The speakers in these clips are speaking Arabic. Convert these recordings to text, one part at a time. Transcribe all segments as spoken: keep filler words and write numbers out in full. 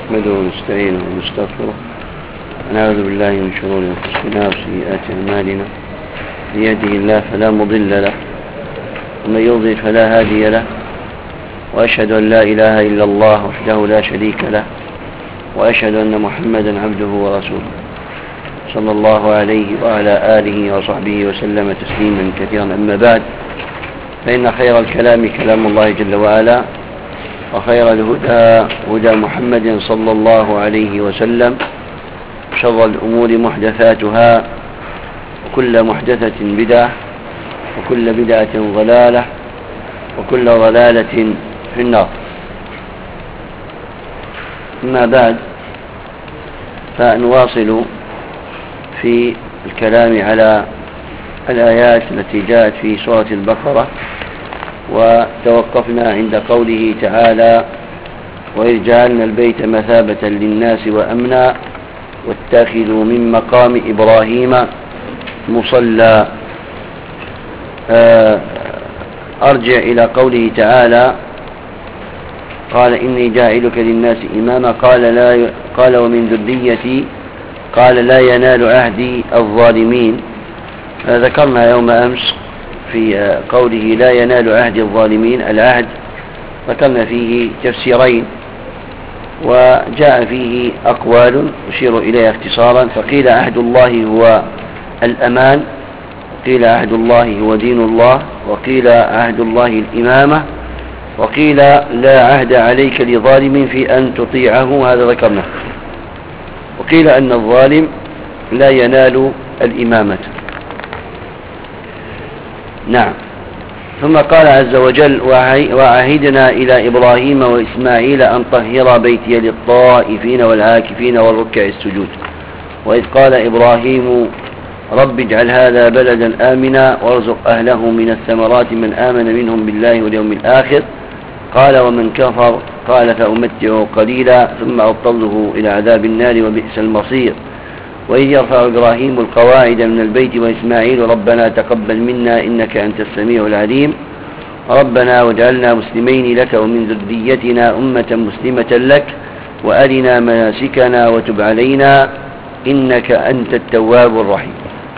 نحمده ونستعينه ونستغفره ونعوذ بالله من شرور أنفسنا وسيئات أعمالنا. من يهده الله فلا مضل له ومن يضلل فلا هادي له، وأشهد أن لا إله إلا الله وحده لا شريك له، وأشهد أن محمدا عبده ورسوله صلى الله عليه وعلى آله وصحبه وسلم تسليما كثيرا. أما بعد، فإن خير الكلام كلام الله جل وعلا، وخير الهدى هدى محمد صلى الله عليه وسلم، شر الأمور محدثاتها، وكل محدثة بدعة، وكل بدعة ضلالة، وكل ضلالة في النار. أما بعد، فنواصل في الكلام على الآيات التي جاءت في سورة البقرة، وتوقفنا عند قوله تعالى: وإذ جعلنا البيت مثابة للناس وأمنا واتخذوا من مقام إبراهيم مصلى. أرجع إلى قوله تعالى: قال إني جاعلك للناس إماما، قال, لا قال ومن ذريتي، قال لا ينال عهدي الظالمين. ذكرنا يوم أمس في قوله لا ينال عهد الظالمين، العهد ذكرنا فيه تفسيرين، وجاء فيه أقوال أشير إليها اختصارا. فقيل عهد الله هو الأمان، وقيل عهد الله هو دين الله، وقيل عهد الله الإمامة، وقيل لا عهد عليك لظالم في أن تطيعه، هذا ذكرنا. وقيل أن الظالم لا ينال الإمامة. نعم. ثم قال عز وجل: وعهدنا إلى إبراهيم وإسماعيل أن طهر بيتي للطائفين والعاكفين والركع السجود. وإذ قال إبراهيم رب اجعل هذا بلدا آمنا وارزق أهله من الثمرات من آمن منهم بالله واليوم الآخر. قال ومن كفر قال فأمتعه قليلا ثم أضطره إلى عذاب النار وبئس المصير. وإذ يرفع إبراهيم القواعد من البيت وإسماعيل ربنا تقبل منا إنك أنت السميع العليم. ربنا واجعلنا مسلمين لك ومن ذريتنا أمة مسلمة لك وأرنا مناسكنا وتب علينا إنك أنت التواب الرحيم.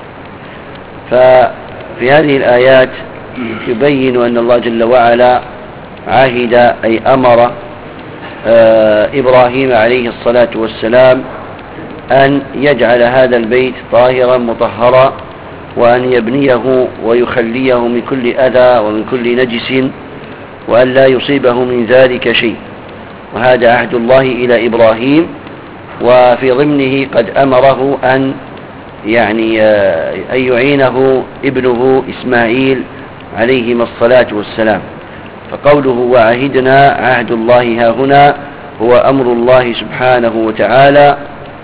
ففي هذه الآيات يبين أن الله جل وعلا عهد أي أمر إبراهيم عليه الصلاة والسلام أن يجعل هذا البيت طاهرا مطهرا، وأن يبنيه ويخليه من كل أذى ومن كل نجس، وأن لا يصيبه من ذلك شيء. وهذا عهد الله إلى إبراهيم، وفي ضمنه قد أمره أن يعني أن يعينه ابنه إسماعيل عليهما الصلاة والسلام. فقوله وعهدنا، عهد الله ها هنا هو أمر الله سبحانه وتعالى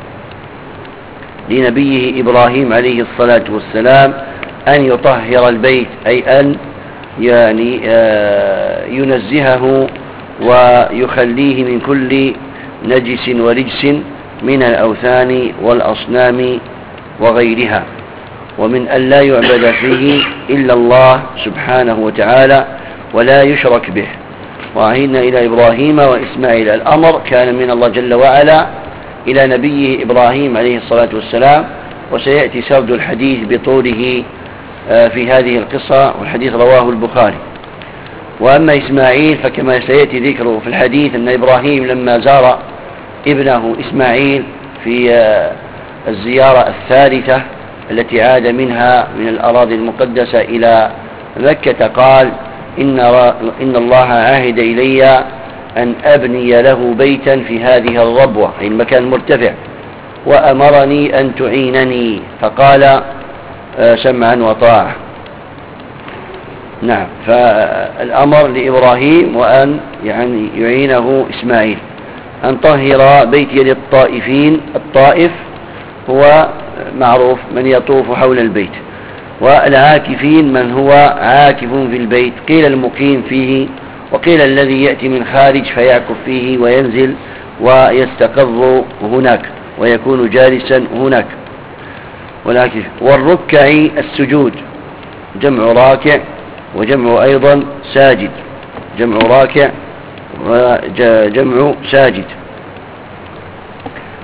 لنبيه إبراهيم عليه الصلاة والسلام أن يطهر البيت، أي أن يعني ينزهه ويخليه من كل نجس ورجس من الأوثان والأصنام وغيرها، ومن أن لا يعبد فيه إلا الله سبحانه وتعالى ولا يشرك به. وعهدنا إلى إبراهيم وإسماعيل، الأمر كان من الله جل وعلا إلى نبيه إبراهيم عليه الصلاة والسلام، وسيأتي سرد الحديث بطوله في هذه القصة، والحديث رواه البخاري. وأما إسماعيل فكما سيأتي ذكره في الحديث أن إبراهيم لما زار ابنه إسماعيل في الزيارة الثالثة التي عاد منها من الأراضي المقدسة إلى مكة قال إن, إن الله عاهد إلي أن أبني له بيتا في هذه الربوة، أي المكان المرتفع، وأمرني أن تعينني، فقال سمعا وطاعة. نعم. فالأمر لإبراهيم وأن يعني يعينه إسماعيل أن طهر بيتي للطائفين. الطائف هو معروف من يطوف حول البيت، والعاكفين من هو عاكف في البيت، قيل المقيم فيه، وقيل الذي يأتي من خارج فيعكف فيه وينزل ويستقر هناك ويكون جالسا هناك. ولكن والركع السجود، جمع راكع وجمع أيضا ساجد، جمع راكع وجمع ساجد.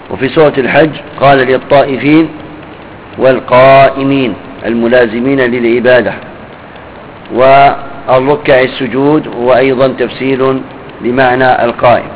وفي سورة الحج قال للطائفين والقائمين الملازمين للعبادة. والركع السجود هو أيضا تفسير لمعنى القائم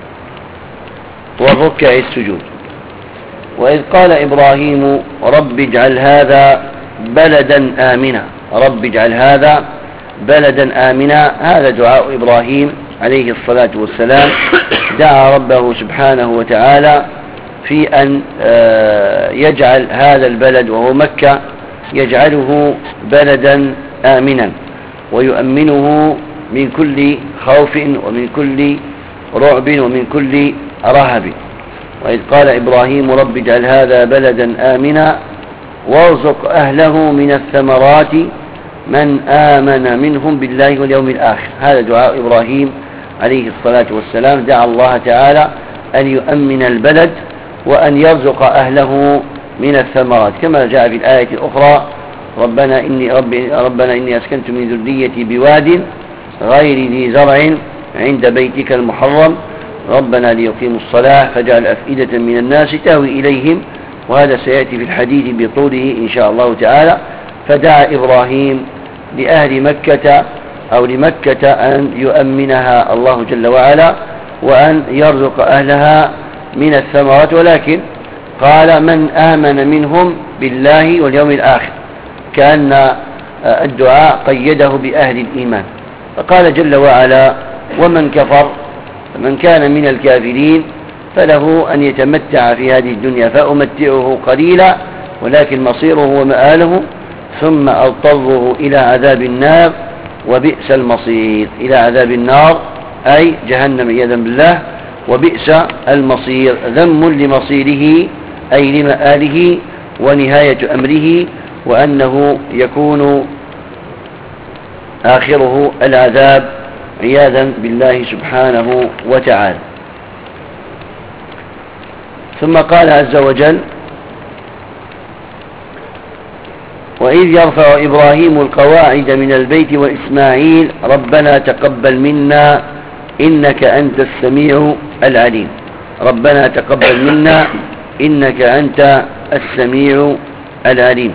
والركع السجود. وإذ قال إبراهيم رب اجعل هذا بلدا آمنا، رب اجعل هذا بلدا آمنا، هذا دعاء إبراهيم عليه الصلاة والسلام، دعا ربه سبحانه وتعالى في أن يجعل هذا البلد وهو مكة يجعله بلدا آمنا ويؤمنه من كل خوف ومن كل رعب ومن كل رهب. وإذ قال إبراهيم رب اجعل هذا بلدا آمنا وارزق أهله من الثمرات من آمن منهم بالله واليوم الآخر. هذا دعاء إبراهيم عليه الصلاة والسلام، دعا الله تعالى أن يؤمن البلد وأن يرزق أهله من الثمرات، كما جاء في الآية الأخرى ربنا إني, ربي ربنا إني أسكنت من ذريتي بواد غير ذي زرع عند بيتك المحرم ربنا ليقيموا الصلاة فاجعل أفئدة من الناس تهوي إليهم، وهذا سيأتي في الحديث بطوله إن شاء الله تعالى. فدعا إبراهيم لأهل مكة أو لمكة أن يؤمنها الله جل وعلا وأن يرزق أهلها من الثمرات، ولكن قال من آمن منهم بالله واليوم الآخر، كأن الدعاء قيده بأهل الإيمان. فقال جل وعلا ومن كفر فمن كان من الكافرين فله أن يتمتع في هذه الدنيا فأمتعه قليلا ولكن مصيره ومآله ثم أضطره إلى عذاب النار وبئس المصير. إلى عذاب النار أي جهنم عياذا بالله، وبئس المصير ذم لمصيره أي لمآله ونهاية أمره، وأنه يكون آخره العذاب عياذا بالله سبحانه وتعالى. ثم قال عز وجل وإذ يرفع إبراهيم القواعد من البيت وإسماعيل ربنا تقبل منا إنك أنت السميع العليم. ربنا تقبل منا إنك أنت السميع العليم.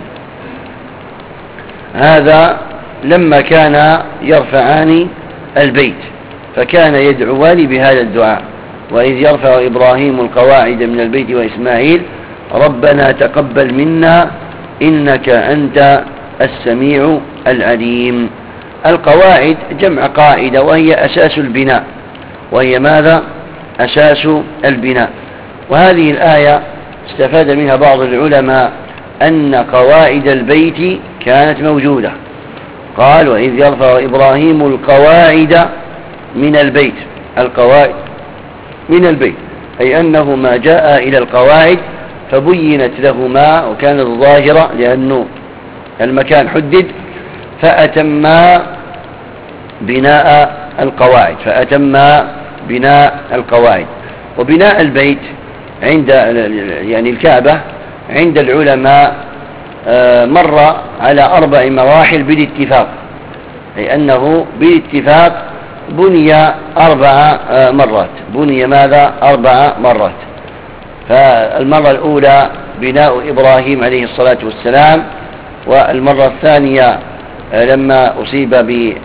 هذا لما كان يرفعان البيت فكان يدعوان بهذا الدعاء، وإذ يرفع إبراهيم القواعد من البيت وإسماعيل ربنا تقبل منا إنك أنت السميع العليم. القواعد جمع قاعدة وهي أساس البناء، وهي ماذا؟ أساس البناء. وهذه الآية استفاد منها بعض العلماء أن قواعد البيت كانت موجودة. قال وإذ يرفع إبراهيم القواعد من البيت، القواعد من البيت أي أنه ما جاء إلى القواعد فبينت لهما وكانت ظاهرة لأنه المكان حدد فأتما بناء القواعد فأتما بناء القواعد. وبناء البيت عند يعني الكعبة عند العلماء مر على أربع مراحل بالاتفاق، أي أنه بالاتفاق بني أربع مرات. بني ماذا؟ أربع مرات. فالمرة الأولى بناء إبراهيم عليه الصلاة والسلام، والمرة الثانية لما أصيب ب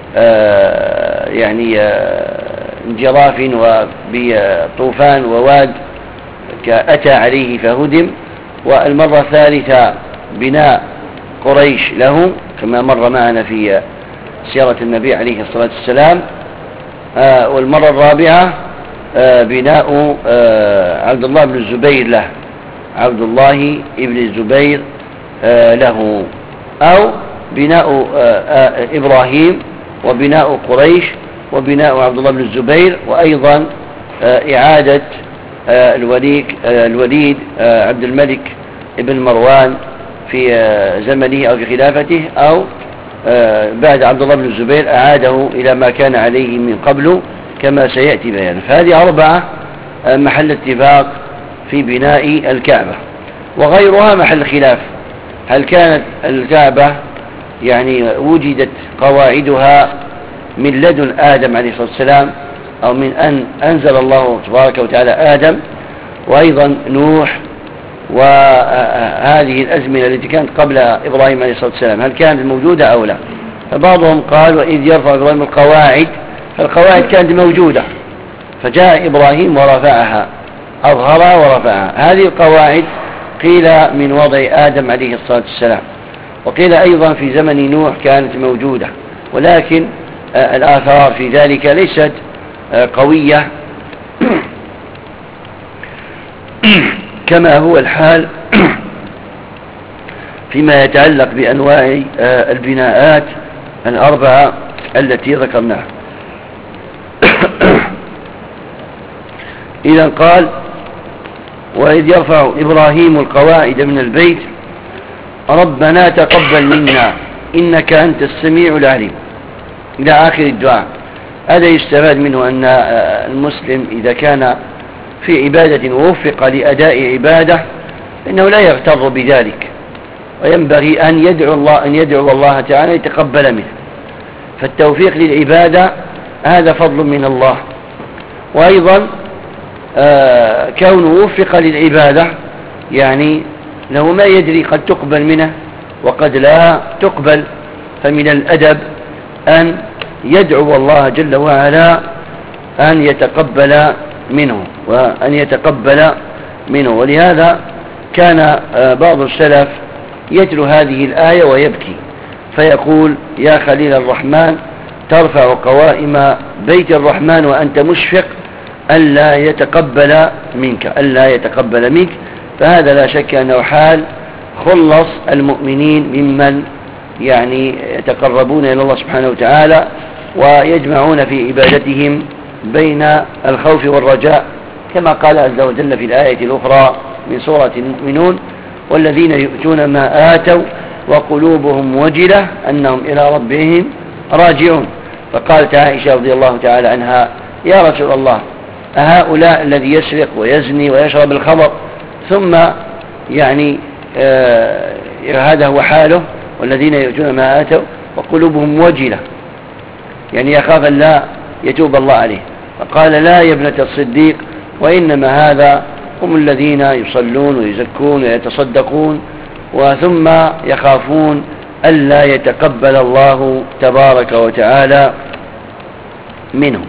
يعني انجراف وبطوفان وواد أتى عليه فهدم. والمرة الثالثة بناء قريش له كما مر معنا في سيرة النبي عليه الصلاة والسلام. والمرة الرابعة بناء عبد الله بن الزبير له عبد الله بن الزبير له أو بناء إبراهيم وبناء قريش وبناء عبد الله بن الزبير، وأيضا إعادة الوليد الوليد عبد الملك ابن مروان في زمنه أو في خلافته، أو بعد عبد الله بن الزبير أعاده إلى ما كان عليه من قبل كما سيأتي بيانه. فهذه أربعة محل اتفاق في بناء الكعبة، وغيرها محل خلاف. هل كانت الكعبة يعني وجدت قواعدها من لدن آدم عليه الصلاة والسلام أو من أن أنزل الله تبارك وتعالى آدم، وأيضا نوح وهذه الأزمنة التي كانت قبل إبراهيم عليه الصلاة والسلام هل كانت موجودة أو لا؟ فبعضهم قال وإذ يرفع إبراهيم القواعد، فالقواعد كانت موجودة فجاء إبراهيم ورفعها، أظهرها ورفعها. هذه القواعد قيل من وضع آدم عليه الصلاة والسلام، وقيل أيضا في زمن نوح كانت موجودة، ولكن الآثار في ذلك ليست قوية كما هو الحال فيما يتعلق بأنواع البناءات الأربعة التي ذكرناها. إذا قال وإذ يرفع إبراهيم القواعد من البيت ربنا تقبل منا إنك أنت السميع العليم إلى آخر الدعاء. هذا يستفاد منه أن المسلم إذا كان في عبادة ووفق لأداء عبادة فإنه لا يغتر بذلك، وينبغي أن يدعو الله أن يدعو الله تعالى يتقبل منه. فالتوفيق للعبادة هذا فضل من الله، وأيضا آه كونه وفق للعبادة يعني له ما يدري قد تقبل منه وقد لا تقبل، فمن الأدب أن يدعو الله جل وعلا أن يتقبل منه وأن يتقبل منه. ولهذا كان بعض السلف يتلو هذه الآية ويبكي فيقول يا خليل الرحمن ترفع قوائم بيت الرحمن وأنت مشفق ألا يتقبل منك ألا يتقبل منك. فهذا لا شك أنه حال خلص المؤمنين ممن يعني يتقربون إلى الله سبحانه وتعالى ويجمعون في عبادتهم بين الخوف والرجاء، كما قال عز وجل في الآية الأخرى من سورة المؤمنون والذين يؤتون ما آتوا وقلوبهم وجلة أنهم إلى ربهم راجعون. فقالت عائشة رضي الله تعالى عنها يا رسول الله أهؤلاء الذي يسرق ويزني ويشرب الخمر ثم يعني آه هذا هو حاله والذين يؤتون ما آتوا وقلوبهم وجلة يعني يخاف أن لا يتوب الله عليه. فقال لا يا ابنة الصديق وإنما هذا هم الذين يصلون ويزكون ويتصدقون وثم يخافون ألا يتقبل الله تبارك وتعالى منهم.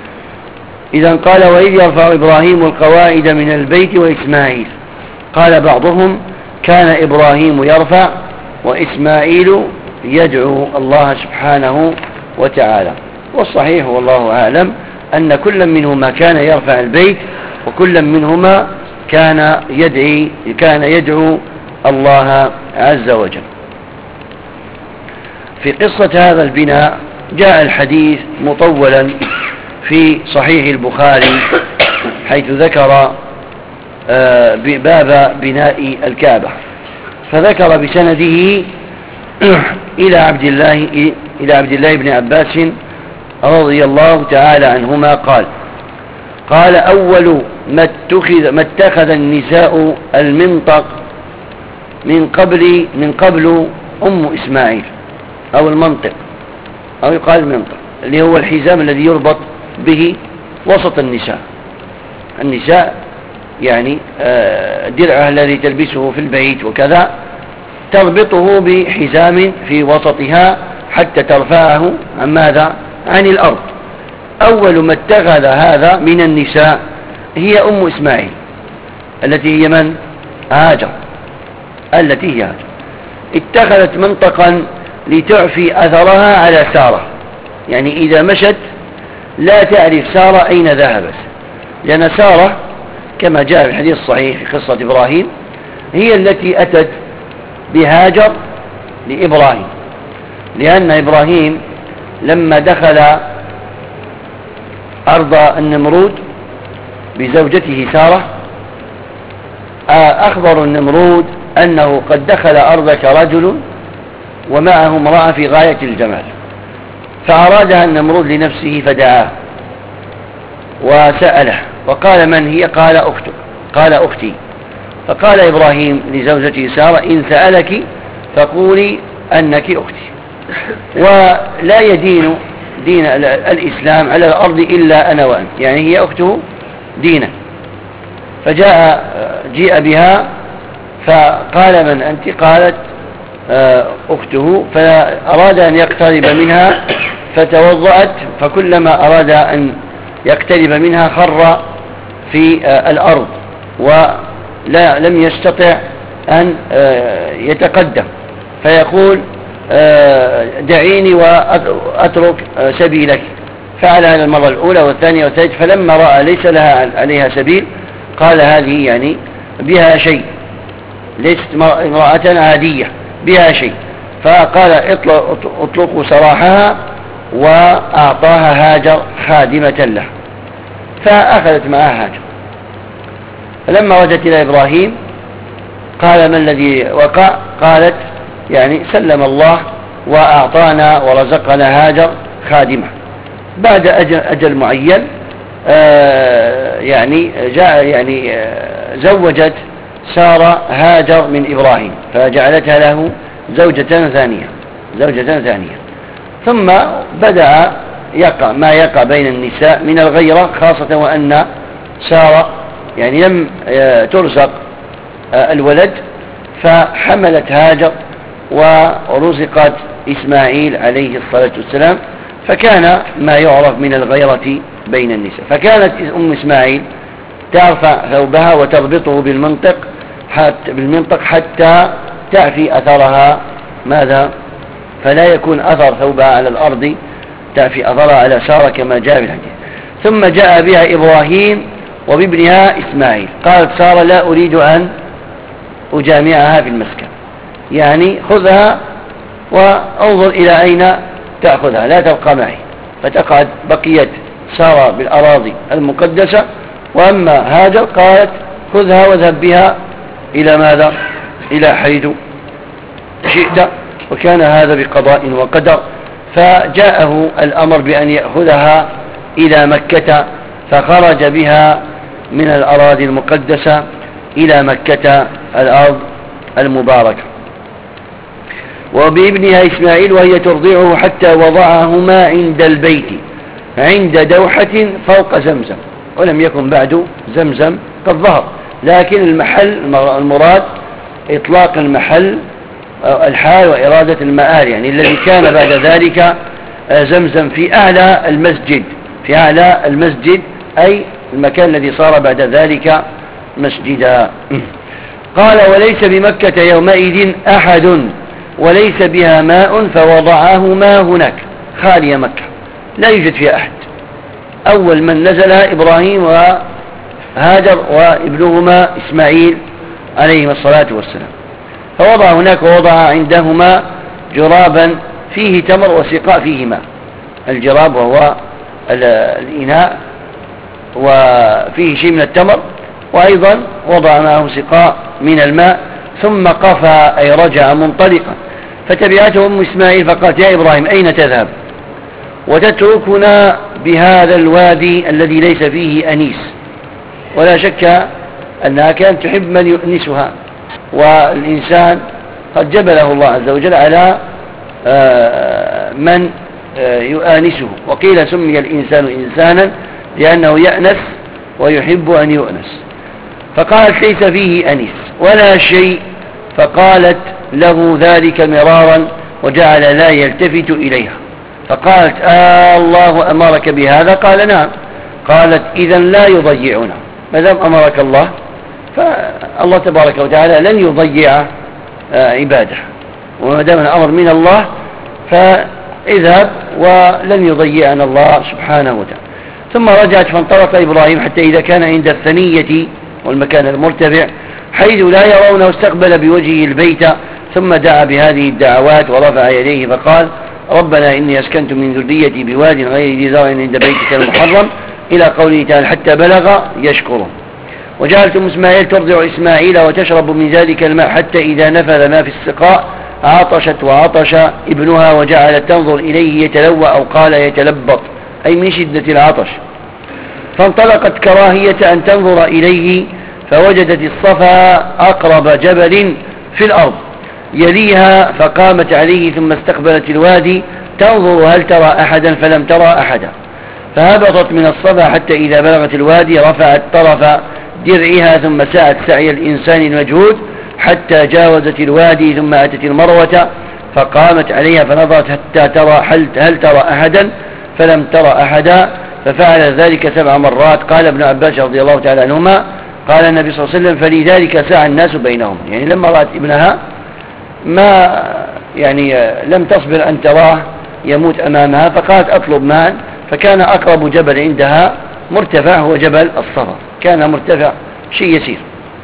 إذا قال وإذ يرفع إبراهيم القواعد من البيت وإسماعيل، قال بعضهم كان إبراهيم يرفع وإسماعيل يدعو الله سبحانه وتعالى. والصحيح والله أعلم أن كل منهما كان يرفع البيت وكل منهما كان يدعي كان يدعو الله عز وجل. في قصة هذا البناء جاء الحديث مطولا في صحيح البخاري حيث ذكر باب بناء الكعبة، فذكر بسنده إلى عبد الله إلى عبد الله بن عباس رضي الله تعالى عنهما قال قال أول ما اتخذ, ما اتخذ النساء المنطق من قبل من قبل أم إسماعيل أو المنطق أو يقال المنطق اللي هو الحزام الذي يربط به وسط النساء. النساء يعني درعها الذي تلبسه في البيت وكذا تربطه بحزام في وسطها حتى ترفعه عن ماذا؟ عن الأرض. أول ما اتخذ هذا من النساء هي أم إسماعيل التي هي من؟ هاجر التي هي هاجر. اتخذت منطقا لتعفي أثرها على سارة، يعني إذا مشت لا تعرف سارة أين ذهبت، لأن سارة كما جاء في الحديث الصحيح في قصة إبراهيم هي التي أتت بهاجر لإبراهيم، لأن إبراهيم لما دخل أرض النمرود بزوجته سارة أخبر النمرود أنه قد دخل أرضك رجل ومعه امرأة في غاية الجمال، فأرادها النمرود لنفسه فدعاه وسأله وقال من هي؟ قال أختك قال أختي. فقال إبراهيم لزوجته سارة إن سألك فقولي أنك أختي. ولا يدين دين الإسلام على الأرض إلا أنا وأنت، يعني هي أخته دينا. فجاء جيء بها فقال من أنت؟ قالت أخته، فأراد أن يقترب منها فتوضأت، فكلما أراد أن يقترب منها خر في الأرض ولا لم يستطع أن يتقدم، فيقول دعيني وأترك سبيلك. فعل هذا المرة الأولى والثانية والثالثة، فلما رأى ليس لها عليها سبيل قال هذه يعني بها شيء، ليست امرأة عادية بها شيء، فقال اطلقوا سراحها، وأعطاها هاجر خادمة له، فأخذت معها هاجر. فلما رجعت إلى إبراهيم قال ما الذي وقع؟ قالت يعني سلم الله وأعطانا ورزقنا هاجر خادمة. بعد أجل, أجل معين آه يعني جاء يعني آه زوجت سارة هاجر من إبراهيم، فجعلتها له زوجة ثانية زوجة ثانية ثم بدأ يقع ما يقع بين النساء من الغيرة، خاصة وأن سارة يعني لم ترزق الولد، فحملت هاجر ورزقت إسماعيل عليه الصلاة والسلام، فكان ما يعرف من الغيرة بين النساء. فكانت أم إسماعيل ترفع ثوبها وتربطه بالمنطق حتى, بالمنطق حتى تعفي أثرها ماذا؟ فلا يكون أثر ثوبها على الأرض، تعفي أثرها على سارة كما جاء في الحديث. ثم جاء بها إبراهيم وبابنها إسماعيل، قالت سارة لا أريد أن أجامعها في المسكن، يعني خذها وانظر إلى أين تأخذها، لا تبقى معي. فتقعد بقيت سارة بالأراضي المقدسة، وأما هاجر قالت خذها واذهب بها إلى ماذا؟ إلى حيث شئت. وكان هذا بقضاء وقدر، فجاءه الأمر بأن يأخذها إلى مكة، فخرج بها من الأراضي المقدسة إلى مكة الأرض المباركة، وبابنها إسماعيل وهي ترضعه حتى وضعهما عند البيت عند دوحة فوق زمزم. ولم يكن بعد زمزم قد ظهر، لكن المحل المراد إطلاق المحل الحال وإرادة المآل، يعني الذي كان بعد ذلك زمزم في أعلى المسجد في أعلى المسجد أي المكان الذي صار بعد ذلك مسجدا. قال وليس بمكة يومئذ أحد وليس بها ماء فوضعهما هناك، خالية مكة لا يوجد فيها أحد. أول من نزل إبراهيم وهاجر وابنهما إسماعيل عليهما الصلاة والسلام، فوضع هناك ووضع عندهما جرابا فيه تمر وسقاء فيه ماء. الجراب وهو الإناء وفيه شيء من التمر، وأيضا وضع معه سقاء من الماء، ثم قفى أي رجع منطلقا. فتبعته أم إسماعيل فقالت يا إبراهيم أين تذهب وتتركنا بهذا الوادي الذي ليس فيه أنيس؟ ولا شك أنها كانت تحب من يؤنسها، والإنسان قد جبله الله عز وجل على من يؤانسه، وقيل سمي الإنسان إنسانا لأنه يأنس ويحب أن يؤنس. فقالت ليس فيه أنيس ولا شيء، فقالت له ذلك مرارا وجعل لا يلتفت إليها. فقالت آه الله أمرك بهذا؟ قال نعم. قالت إذن لا يضيعنا، ما دام أمرك الله فالله تبارك وتعالى لن يضيع عباده، وما دام الأمر من الله فاذهب ولن يضيعنا الله سبحانه وتعالى. ثم رجعت فانطلق إبراهيم حتى إذا كان عند الثنية والمكان المرتفع حيث لا يرونه استقبل بوجهه البيت، ثم دعا بهذه الدعوات ورفع يديه فقال ربنا إني أسكنت من ذريتي بواد غير ذي زرع عند بيتك المحرم إلى قوله تعالى حتى بلغ يشكره. وجعلت أم إسماعيل ترضع إسماعيل وتشرب من ذلك الماء حتى إذا نفذ ما في السقاء عطشت وعطش ابنها وجعلت تنظر إليه يتلوى أو قال يتلبط أي من شدة العطش، فانطلقت كراهية أن تنظر إليه فوجدت الصفا أقرب جبل في الأرض يليها، فقامت عليه ثم استقبلت الوادي تنظر هل ترى أحدا فلم ترى أحدا، فهبطت من الصفا حتى إذا بلغت الوادي رفعت طرف درعها ثم سعت سعي الإنسان المجهود حتى جاوزت الوادي ثم أتت المروة فقامت عليها فنظرت حتى ترى هل, هل ترى أحدا فلم ترى أحدا ففعل ذلك سبع مرات. قال ابن عباس رضي الله تعالى عنهما قال النبي صلى الله عليه وسلم فلذلك سعى الناس بينهم، يعني لما رأت ابنها ما يعني لم تصبر أن تراه يموت أمامها فقالت أطلب ماء، فكان أقرب جبل عندها مرتفع هو جبل الصفا، كان مرتفع شيء يسير،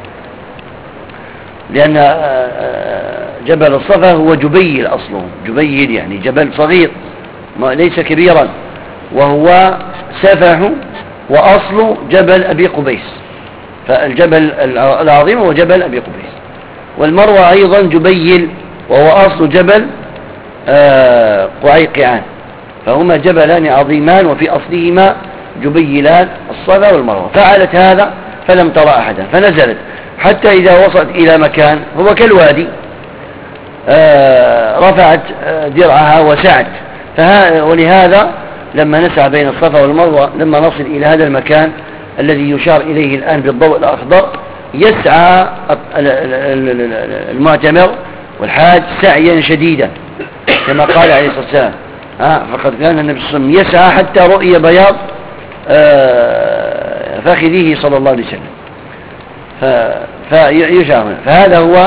لأن جبل الصفا هو جبيل أصله، جبيل يعني جبل صغير ليس كبيرا، وهو سفح وأصل جبل أبي قبيس، فالجبل العظيم هو جبل أبي قبيس. والمروة أيضا جبيل وهو أصل جبل قعيقعان، فهما جبلان عظيمان وفي أصلهما جبيلان الصفا والمروة. فعلت هذا فلم ترى أحدا فنزلت حتى إذا وصلت إلى مكان هو كالوادي رفعت درعها وسعت، ولهذا لما نسعى بين الصفا والمروة لما نصل إلى هذا المكان الذي يشار إليه الآن بالضوء الأخضر يسعى المعتمر والحاج سعيا شديدا كما قال عليه الصلاة والسلام، فقد كان النبي صلى الله عليه وسلم يسعى حتى رؤي بياض فخذه صلى الله عليه وسلم فيشعر. فهذا هو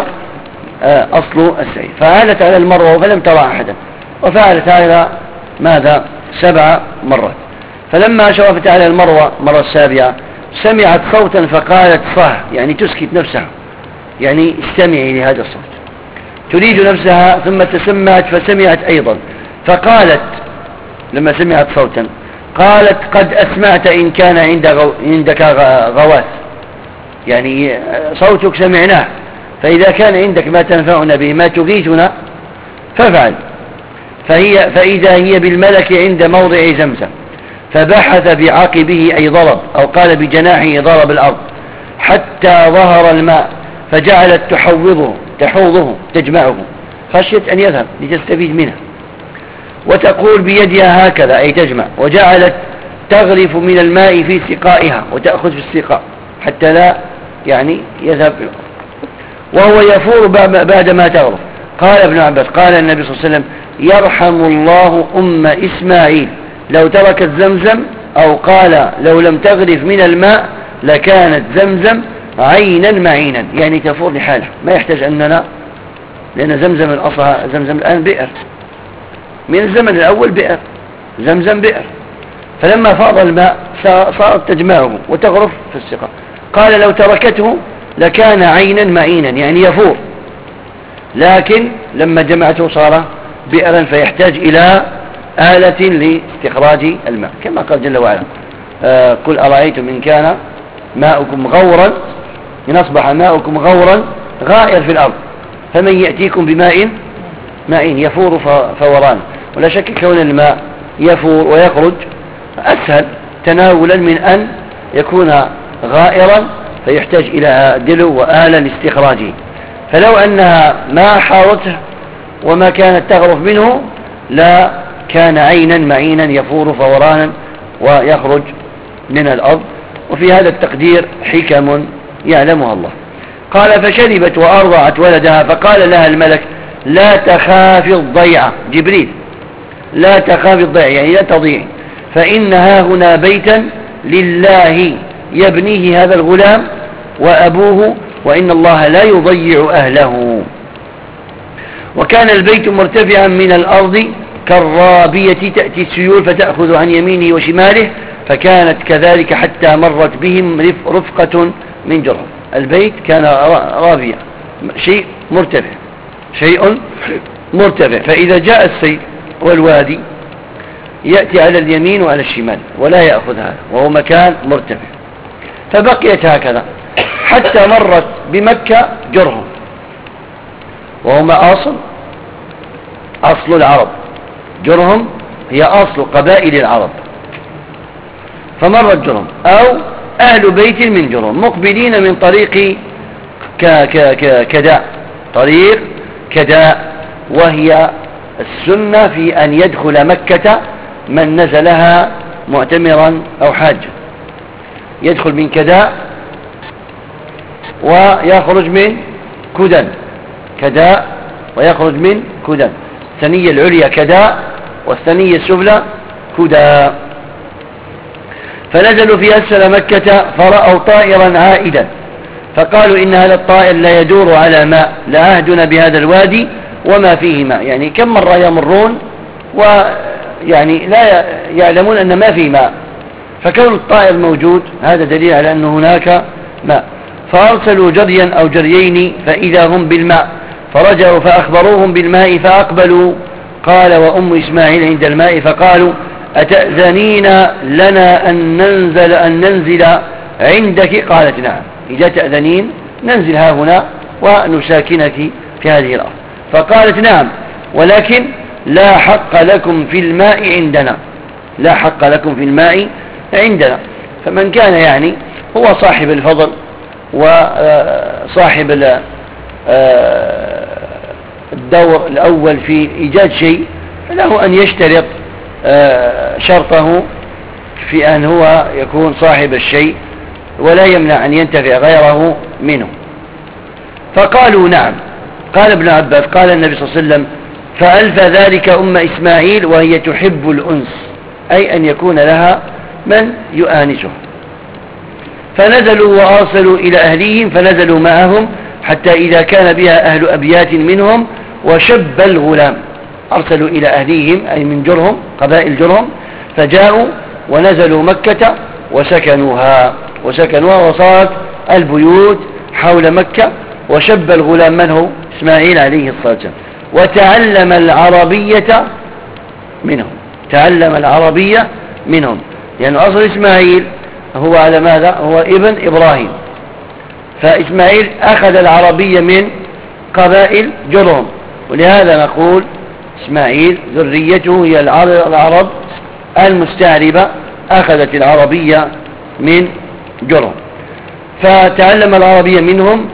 أصل السعي. فعالت على المروة فلم ترى أحدا، وفعلت هذا ماذا سبع مرات. فلما شرفت على المروة مرة السابعة سمعت صوتا فقالت صح، يعني تسكت نفسها، يعني استمعي لهذا الصوت، تريد نفسها، ثم تسمعت فسمعت أيضا فقالت لما سمعت صوتا قالت قد أسمعت إن كان عندك غواث، يعني صوتك سمعناه، فإذا كان عندك ما تنفعنا به ما تغيثنا فافعل. فهي فإذا هي بالملك عند موضع زمزم فبحث بعقبه أي ضرب أو قال بجناحه ضرب الأرض حتى ظهر الماء فجعلت تحوضه تحوضه تجمعه خشية أن يذهب لتستفيد منه، وتقول بيدها هكذا أي تجمع، وجعلت تغرف من الماء في سقائها وتأخذ في السقاء حتى لا يعني يذهب، وهو يفور بعدما تغرف. قال ابن عباس قال النبي صلى الله عليه وسلم يرحم الله أم إسماعيل لو تركت زمزم، أو قال لو لم تغرف من الماء لكانت زمزم عينا معينا، يعني تفور لحالها ما يحتاج أننا، لأن زمزم الأصل زمزم الآن بئر، من الزمن الأول بئر، زمزم بئر، فلما فاض الماء صارت تجمعه وتغرف في السقاء. قال لو تركته لكان عينا معينا يعني يفور، لكن لما جمعته صار بئرا فيحتاج إلى آلة لاستخراج الماء، كما قال جل وعلا آه قل أرأيتم إن كان ماؤكم غورا إن أصبح ماؤكم غورا غائر في الأرض فمن يأتيكم بماء ماء يفور فوران. ولا شك كون الماء يفور ويخرج أسهل تناولا من أن يكون غائرا فيحتاج إلى دلو وآلة لاستخراجه. فلو أنها ما حارته وما كانت تغرف منه لا كان عينا معينا يفور فورانا ويخرج من الأرض. وفي هذا التقدير حكم يعلمها الله. قال فشربت وأرضعت ولدها فقال لها الملك لا تخافي الضيعة، جبريل لا تخافي الضيعة يعني لا تضيعي، فإنها هنا بيتا لله يبنيه هذا الغلام وأبوه وإن الله لا يضيع أهله. وكان البيت مرتفعا من الأرض كالرابية تأتي السيول فتأخذ عن يمينه وشماله، فكانت كذلك حتى مرت بهم رفقة من جرهم. البيت كان رابية شيء مرتفع شيء مرتفع، فإذا جاء السيل والوادي يأتي على اليمين وعلى الشمال ولا يأخذ هذا، وهو مكان مرتفع. فبقيت هكذا حتى مرت بمكة جرهم، وهما أصل أصل العرب، جرهم هي أصل قبائل العرب. فمرت جرهم أو أهل بيت من جرهم مقبلين من طريق كداء، طريق كداء، وهي السنة في أن يدخل مكة من نزلها معتمرا أو حاجا، يدخل من كداء ويخرج من كدن، كداء ويخرج من كدن، الثنية العليا كداء والثنية السفلى كداء. فنزلوا في أسفل مكة فرأوا طائرا عائدا فقالوا إن هذا الطائر لا يدور على ماء لعهدنا بهذا الوادي وما فيه ماء، يعني كم مرة يمرون ويعني لا يعلمون أن ما فيه ماء، فكون الطائر موجود هذا دليل على أن هناك ماء. فأرسلوا جريا أو جريين فإذا هم بالماء، فرجعوا فأخبروهم بالماء فأقبلوا. قال وأم إسماعيل عند الماء فقالوا أتأذنين لنا أن ننزل, أن ننزل عندك؟ قالت نعم، إذا تأذنين ننزل ها هنا ونساكنك في هذه الأرض. فقالت نعم، ولكن لا حق لكم في الماء عندنا، لا حق لكم في الماء عندنا. فمن كان يعني هو صاحب الفضل وصاحب الدور الأول في إيجاد شيء فله أن يشترط شرطه في أن هو يكون صاحب الشيء ولا يمنع أن ينتفع غيره منه. فقالوا نعم. قال ابن عباس قال النبي صلى الله عليه وسلم فألف ذلك أم إسماعيل وهي تحب الأنس، أي أن يكون لها من يؤانسه. فنزلوا وأرسلوا إلى أهليهم فنزلوا معهم حتى إذا كان بها أهل أبيات منهم وشب الغلام، أرسلوا إلى أهليهم أي من جرهم قبائل جرهم، فجاءوا ونزلوا مكة وسكنوها وسكنوها وصارت البيوت حول مكة. وشب الغلام من هو؟ إسماعيل عليه الصلاة والسلام. وتعلم العربية منهم، تعلم العربية منهم، لأن يعني أصل إسماعيل هو على ماذا؟ هو ابن إبراهيم، فإسماعيل أخذ العربية من قبائل جرهم، ولهذا نقول إسماعيل ذريته هي العرب المستعربة أخذت العربية من جرهم. فتعلم العربية منهم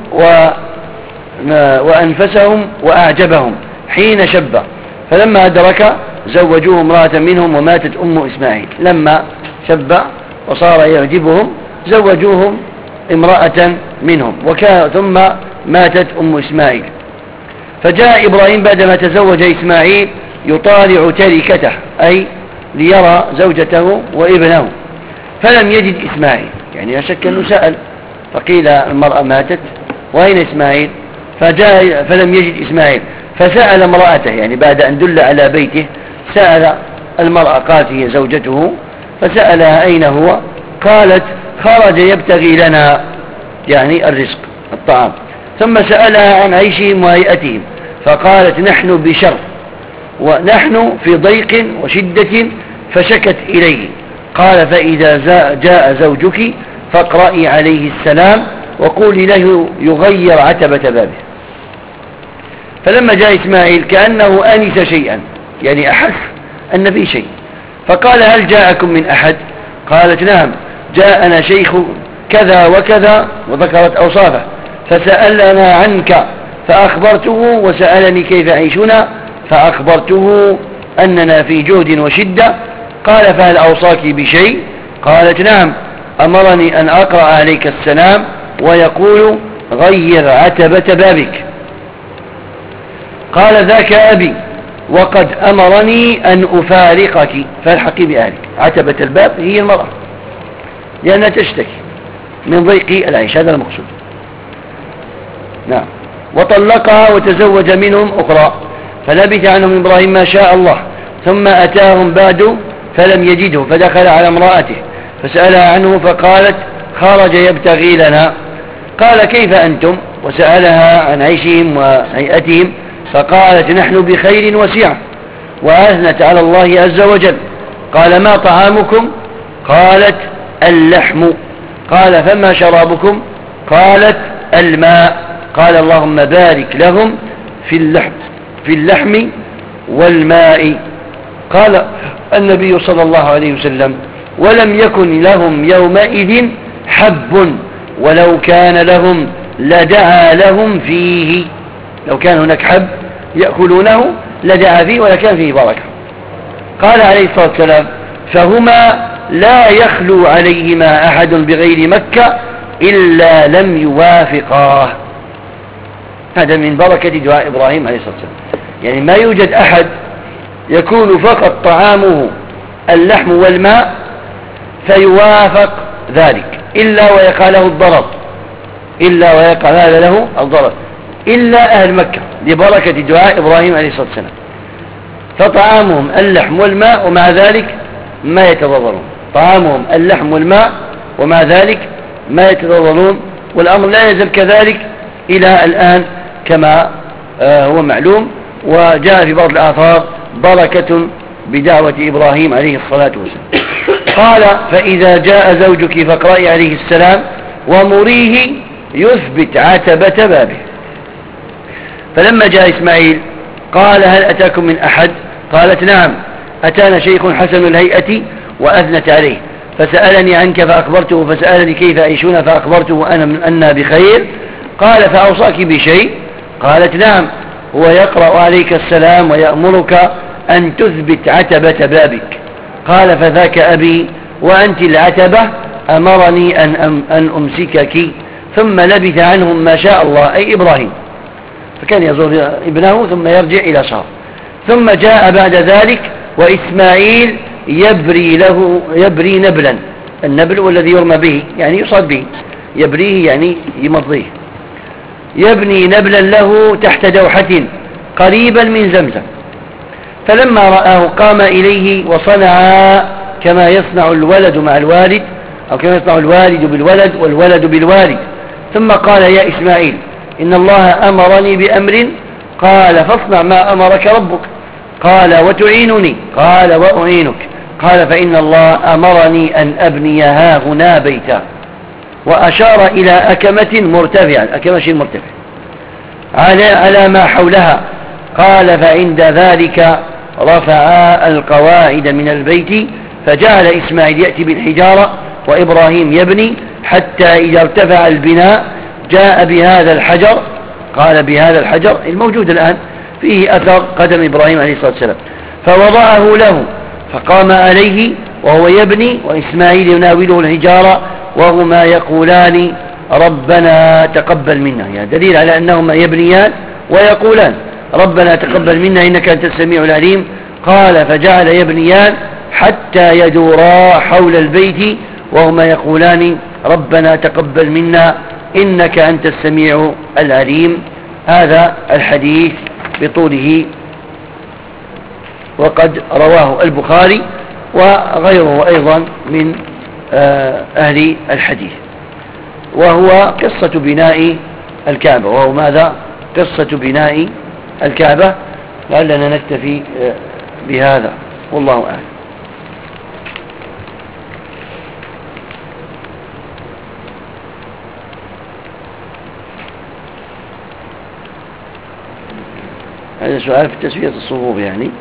وأنفسهم وأعجبهم حين شب، فلما أدرك زوجوه امرأة منهم وماتت أم إسماعيل. لما شب وصار يعجبهم زوجوهم امرأة منهم وكان ثم ماتت أم إسماعيل. فجاء إبراهيم بعدما تزوج إسماعيل يطالع تركته أي ليرى زوجته وابنه، فلم يجد إسماعيل، يعني لا شك أنه سأل فقيل المرأة ماتت وأين إسماعيل؟ فجاء فلم يجد إسماعيل، فسأل امرأته، يعني بعد أن دل على بيته سأل المرأة قالت هي زوجته، فسألها أين هو؟ قالت خرج يبتغي لنا، يعني الرزق الطعام. ثم سألها عن عيشهم وهيئتهم فقالت نحن بشر ونحن في ضيق وشدة، فشكت إليه. قال فإذا جاء زوجك فاقرأي عليه السلام وقولي له يغير عتبة بابه. فلما جاء إسماعيل كأنه أنس شيئا، يعني أحس أن في شيء، فقال هل جاءكم من أحد؟ قالت نعم جاءنا شيخ كذا وكذا وذكرت أوصافه، فسألنا عنك فأخبرته وسألني كيف عيشنا فأخبرته أننا في جهد وشدة. قال فهل أوصاك بشيء؟ قالت نعم أمرني أن أقرأ عليك السلام ويقول غير عتبة بابك. قال ذاك أبي وقد أمرني أن أفارقك فالحقي بأهلك. عتبة الباب هي المرأة لأنها تشتكي من ضيق العيش، هذا المقصود. نعم. وطلقها وتزوج منهم أخرى، فلبث عنهم إبراهيم ما شاء الله، ثم أتاهم بعد فلم يجده فدخل على امرأته فسألها عنه فقالت خرج يبتغي لنا. قال كيف أنتم؟ وسألها عن عيشهم وهيئتهم فقالت نحن بخير وسعة، وأثنت على الله عز وجل. قال ما طعامكم؟ قالت اللحم. قال فما شرابكم؟ قالت الماء. قال اللهم بارك لهم في اللحم في اللحم والماء. قال النبي صلى الله عليه وسلم ولم يكن لهم يومئذ حب ولو كان لهم لدعا لهم فيه، لو كان هناك حب يأكلونه لدعا فيه ولكان فيه بركة. قال عليه الصلاة والسلام فهما لا يخلو عليهما أحد بغير مكة إلا لم يوافقاه. هذا من بركة دعاء إبراهيم عليه الصلاة والسلام. يعني ما يوجد أحد يكون فقط طعامه اللحم والماء فيوافق ذلك إلا ويقع له الضرر، إلا ويقع هذا له الضرر إلا أهل مكة ببركة دعاء إبراهيم عليه الصلاة والسلام. فطعامهم اللحم والماء ومع ذلك ما يتضررون، طعامهم اللحم والماء ومع ذلك ما يتضررون، والأمر لا يزال كذلك إلى الآن كما هو معلوم. وجاء في بعض الآثار بركة بدعوة إبراهيم عليه الصلاة والسلام. قال فإذا جاء زوجك فاقرئي عليه السلام ومريه يثبت عتبة بابه. فلما جاء إسماعيل قال هل أتاكم من أحد؟ قالت نعم، أتانا شيخ حسن الهيئة وأثنت عليه فسألني عنك فأخبرته، فسألني كيف أعيشون فأخبرته أنا من أنا بخير. قال فأوصاك بشيء؟ قالت نعم، هو يقرأ عليك السلام ويأمرك أن تثبت عتبة بابك. قال فذاك أبي وأنت العتبة أمرني أن, أم أن أمسكك. ثم لبث عنهم ما شاء الله أي إبراهيم، فكان يزور ابنه ثم يرجع إلى صار. ثم جاء بعد ذلك وإسماعيل يبري له يبري نبلا، النبل والذي يرمى به يعني يصاد به، يبريه يعني يمضيه، يبني نبلا له تحت دوحة قريبا من زمزم. فلما رآه قام إليه وصنع كما يصنع الولد مع الوالد، أو كما يصنع الوالد بالولد والولد بالوالد. ثم قال يا إسماعيل إن الله أمرني بأمر. قال فاصنع ما أمرك ربك. قال وتعينني؟ قال وأعينك. قال فإن الله أمرني أن أبني ها هنا بيتا، وأشار إلى أكمة مرتفعة، أكمة شيء مرتفع على, على ما حولها. قال فعند ذلك رفعا القواعد من البيت، فجعل إسماعيل يأتي بالحجارة وإبراهيم يبني، حتى إذا ارتفع البناء جاء بهذا الحجر. قال بهذا الحجر الموجود الآن فيه أثر قدم إبراهيم عليه الصلاة والسلام، فوضعه له فقام عليه وهو يبني وإسماعيل يناوله الحجارة وهما يقولان ربنا تقبل منا، يعني دليل على أنهما يبنيان ويقولان ربنا تقبل منا إنك أنت السميع العليم. قال فجعل يبنيان حتى يدورا حول البيت وهما يقولان ربنا تقبل منا إنك أنت السميع العليم. هذا الحديث بطوله وقد رواه البخاري وغيره أيضا من أهل الحديث، وهو قصة بناء الكعبة. وهو ماذا؟ قصة بناء الكعبة. لعلنا نكتفي بهذا والله أعلم. هذا سؤال في تسوية الصفوف، يعني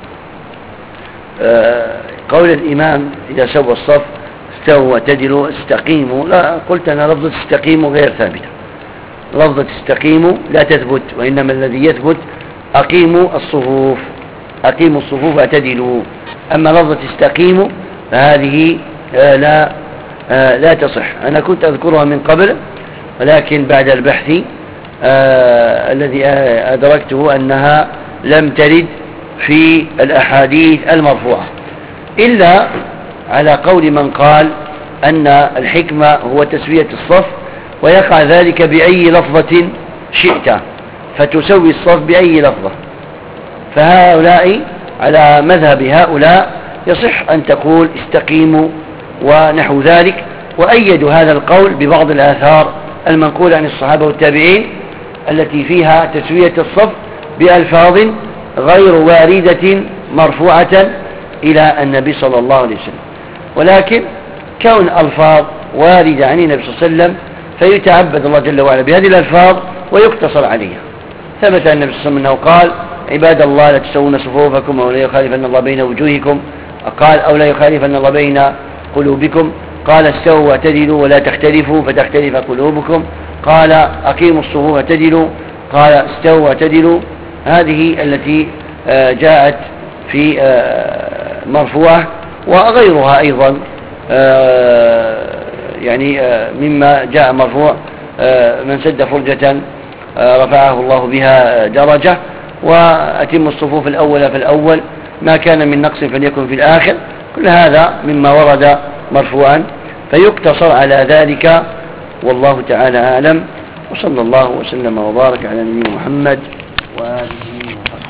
آه قول الإمام إذا سوى الصف استووا واعتدلوا استقيموا، لا، قلت أنا لفظة استقيموا غير ثابتة، لفظة استقيموا لا تثبت، وإنما الذي يثبت أقيموا الصفوف، أقيموا الصفوف واعتدلوا. أما لفظة استقيموا فهذه آه لا آه لا تصح. أنا كنت أذكرها من قبل، ولكن بعد البحث آه الذي أدركته أنها لم ترد في الأحاديث المرفوعة، إلا على قول من قال أن الحكمة هو تسوية الصف، ويقع ذلك بأي لفظة شئت فتسوي الصف بأي لفظة. فهؤلاء على مذهب هؤلاء يصح أن تقول استقيموا ونحو ذلك، وأيدوا هذا القول ببعض الآثار المنقولة عن الصحابة والتابعين التي فيها تسوية الصف بألفاظ غير واردة مرفوعة إلى النبي صلى الله عليه وسلم. ولكن كون ألفاظ واردة عن النبي صلى الله عليه وسلم فيتعبد الله جل وعلا بهذه الألفاظ ويقتصر عليها. ثبت النبي صلى الله عليه وسلم أنه قال عباد الله لا تسوون صفوفكم أو لا يخالفن الله بين وجوهكم، قال أو لا يخالفن الله بين قلوبكم، قال استووا واعتدلوا ولا تختلفوا فتختلف قلوبكم، قال أقيموا الصفوف واعتدلوا، قال استووا واعتدلوا. هذه التي جاءت في مرفوعة، وغيرها أيضا يعني مما جاء مرفوع من سد فرجة رفعه الله بها درجة، وأتم الصفوف الأول في الأول، ما كان من نقص فليكن في الآخر. كل هذا مما ورد مرفوعا، فيقتصر على ذلك، والله تعالى أعلم. وصلى الله وسلم وبارك على نبينا محمد